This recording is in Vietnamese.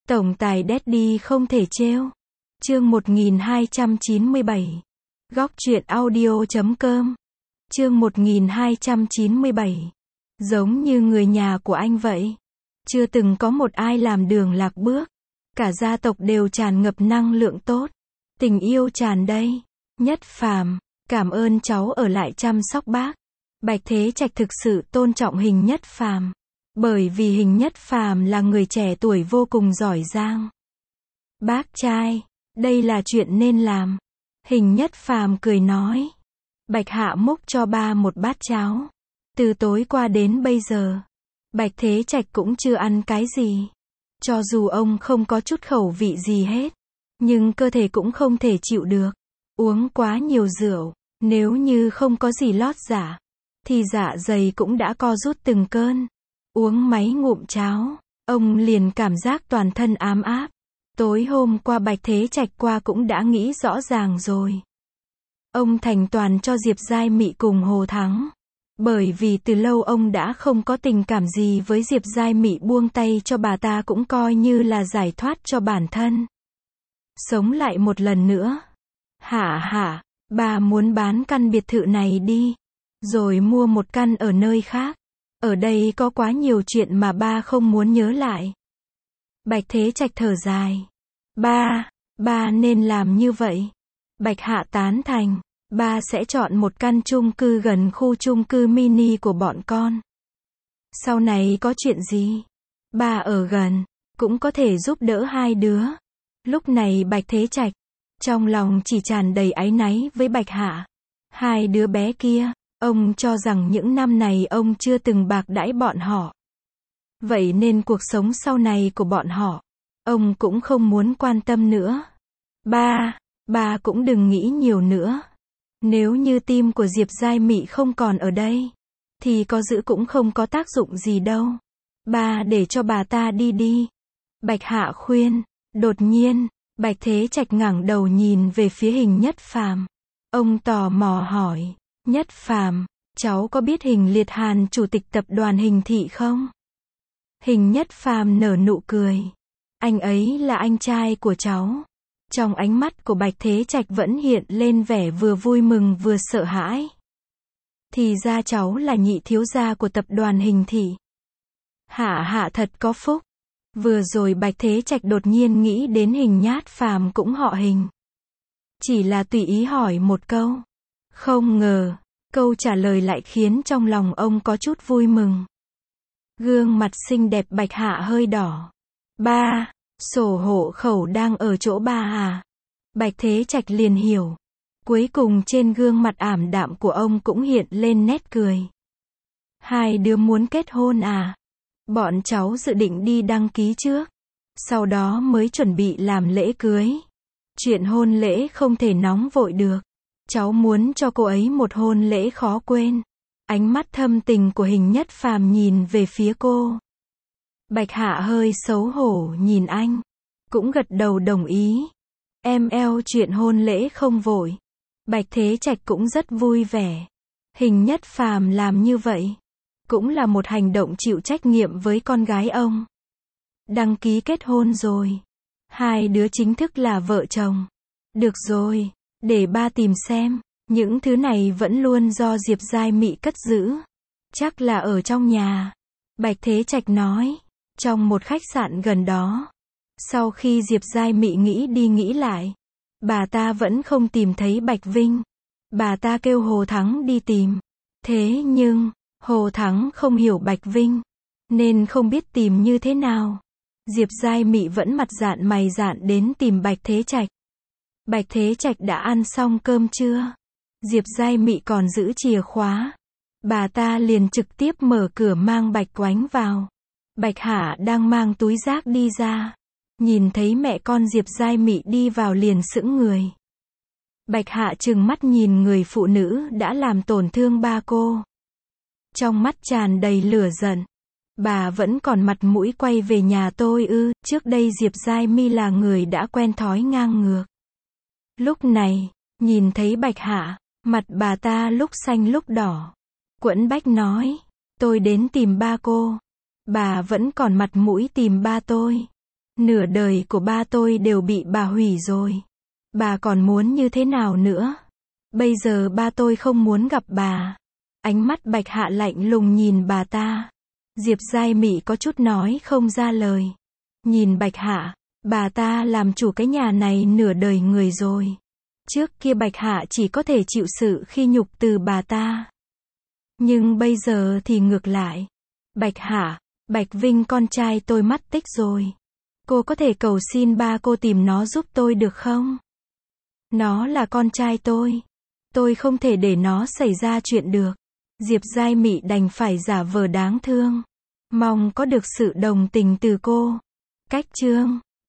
Tổng tài Daddy không thể trêu. Chương 1297. Góc truyện audio.com. Chương 1297. Giống như người nhà của anh vậy. Chưa từng có một ai làm đường lạc bước. Cả gia tộc đều tràn ngập năng lượng tốt. Tình yêu tràn đầy. Nhất Phàm, cảm ơn cháu ở lại chăm sóc bác. Bạch Thế Trạch thực sự tôn trọng Hình Nhất Phàm. Bởi vì Hình Nhất Phàm là người trẻ tuổi vô cùng giỏi giang. Bác trai, đây là chuyện nên làm. Hình Nhất Phàm cười nói. Bạch Hạ múc cho ba một bát cháo. Từ tối qua đến bây giờ, Bạch Thế Trạch cũng chưa ăn cái gì. Cho dù ông không có chút khẩu vị gì hết, nhưng cơ thể cũng không thể chịu được. Uống quá nhiều rượu, nếu như không có gì lót dạ, thì dạ dày cũng đã co rút từng cơn. Uống mấy ngụm cháo, ông liền cảm giác toàn thân ám áp. Tối hôm qua Bạch Thế Trạch qua cũng đã nghĩ rõ ràng rồi. Ông thành toàn cho Diệp Giai Mị cùng Hồ Thắng. Bởi vì từ lâu ông đã không có tình cảm gì với Diệp Giai Mị, buông tay cho bà ta cũng coi như là giải thoát cho bản thân. Sống lại một lần nữa. Hả, bà muốn bán căn biệt thự này đi, rồi mua một căn ở nơi khác. Ở đây có quá nhiều chuyện mà ba không muốn nhớ lại. Bạch Thế Trạch thở dài. Ba nên làm như vậy. Bạch Hạ tán thành. Ba sẽ chọn một căn chung cư gần khu chung cư mini của bọn con. Sau này có chuyện gì, ba ở gần, cũng có thể giúp đỡ hai đứa. Lúc này Bạch Thế Trạch, trong lòng chỉ tràn đầy áy náy với Bạch Hạ. Hai đứa bé kia, ông cho rằng những năm này ông chưa từng bạc đãi bọn họ. Vậy nên cuộc sống sau này của bọn họ, ông cũng không muốn quan tâm nữa. Ba cũng đừng nghĩ nhiều nữa. Nếu như tim của Diệp Giai Mị không còn ở đây, thì có giữ cũng không có tác dụng gì đâu. Ba để cho bà ta đi. Bạch Hạ khuyên. Đột nhiên, Bạch Thế Trạch ngẩng đầu nhìn về phía Hình Nhất Phàm. Ông tò mò hỏi. Nhất Phàm, cháu có biết Hình Liệt Hàn, chủ tịch tập đoàn Hình Thị không? Hình Nhất Phàm nở nụ cười. Anh ấy là anh trai của cháu. Trong ánh mắt của Bạch Thế Trạch vẫn hiện lên vẻ vừa vui mừng vừa sợ hãi. Thì ra cháu là nhị thiếu gia của tập đoàn Hình Thị. Hạ thật có phúc. Vừa rồi Bạch Thế Trạch đột nhiên nghĩ đến Hình Nhất Phàm cũng họ Hình. Chỉ là tùy ý hỏi một câu. Không ngờ, câu trả lời lại khiến trong lòng ông có chút vui mừng. Gương mặt xinh đẹp Bạch Hạ hơi đỏ. Ba, sổ hộ khẩu đang ở chỗ ba à? Bạch Thế Trạch liền hiểu. Cuối cùng trên gương mặt ảm đạm của ông cũng hiện lên nét cười. Hai đứa muốn kết hôn à? Bọn cháu dự định đi đăng ký trước, sau đó mới chuẩn bị làm lễ cưới. Chuyện hôn lễ không thể nóng vội được. Cháu muốn cho cô ấy một hôn lễ khó quên. Ánh mắt thâm tình của Hình Nhất Phàm nhìn về phía cô. Bạch Hạ hơi xấu hổ nhìn anh, cũng gật đầu đồng ý. Em eo chuyện hôn lễ không vội. Bạch Thế Trạch cũng rất vui vẻ. Hình Nhất Phàm làm như vậy, cũng là một hành động chịu trách nhiệm với con gái ông. Đăng ký kết hôn rồi. Hai đứa chính thức là vợ chồng. Được rồi, để ba tìm xem. Những thứ này vẫn luôn do Diệp Giai Mị cất giữ. Chắc là ở trong nhà. Bạch Thế Trạch nói. Trong một khách sạn gần đó. Sau khi Diệp Giai Mị nghĩ đi nghĩ lại, bà ta vẫn không tìm thấy Bạch Vinh. Bà ta kêu Hồ Thắng đi tìm. Thế nhưng, Hồ Thắng không hiểu Bạch Vinh, nên không biết tìm như thế nào. Diệp Giai Mị vẫn mặt dạn mày dạn đến tìm Bạch Thế Trạch. Bạch Thế Trạch đã ăn xong cơm chưa? Diệp Giai Mị còn giữ chìa khóa. Bà ta liền trực tiếp mở cửa mang Bạch Oánh vào. Bạch Hạ đang mang túi rác đi ra. Nhìn thấy mẹ con Diệp Giai Mị đi vào liền sững người. Bạch Hạ trừng mắt nhìn người phụ nữ đã làm tổn thương ba cô. Trong mắt tràn đầy lửa giận. Bà vẫn còn mặt mũi quay về nhà tôi ư? Trước đây Diệp Giai Mị là người đã quen thói ngang ngược. Lúc này, nhìn thấy Bạch Hạ, mặt bà ta lúc xanh lúc đỏ. Quẫn bách nói, tôi đến tìm ba cô. Bà vẫn còn mặt mũi tìm ba tôi. Nửa đời của ba tôi đều bị bà hủy rồi. Bà còn muốn như thế nào nữa? Bây giờ ba tôi không muốn gặp bà. Ánh mắt Bạch Hạ lạnh lùng nhìn bà ta. Diệp Giai Mị có chút nói không ra lời. Nhìn Bạch Hạ, bà ta làm chủ cái nhà này nửa đời người rồi. Trước kia Bạch Hạ chỉ có thể chịu sự khi nhục từ bà ta. Nhưng bây giờ thì ngược lại. Bạch Hạ, Bạch Vinh con trai tôi mất tích rồi. Cô có thể cầu xin ba cô tìm nó giúp tôi được không? Nó là con trai tôi. Tôi không thể để nó xảy ra chuyện được. Diệp Giai Mị đành phải giả vờ đáng thương. Mong có được sự đồng tình từ cô. Cách chương